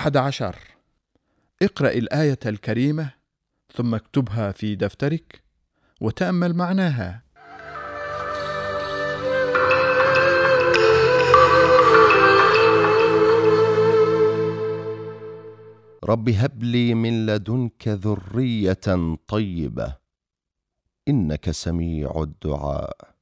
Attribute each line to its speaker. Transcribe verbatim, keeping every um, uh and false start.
Speaker 1: أحد عشر. اقرأ الآية الكريمة ثم اكتبها في دفترك وتأمل معناها.
Speaker 2: رب هب لي من لدنك ذرية طيبة إنك سميع الدعاء.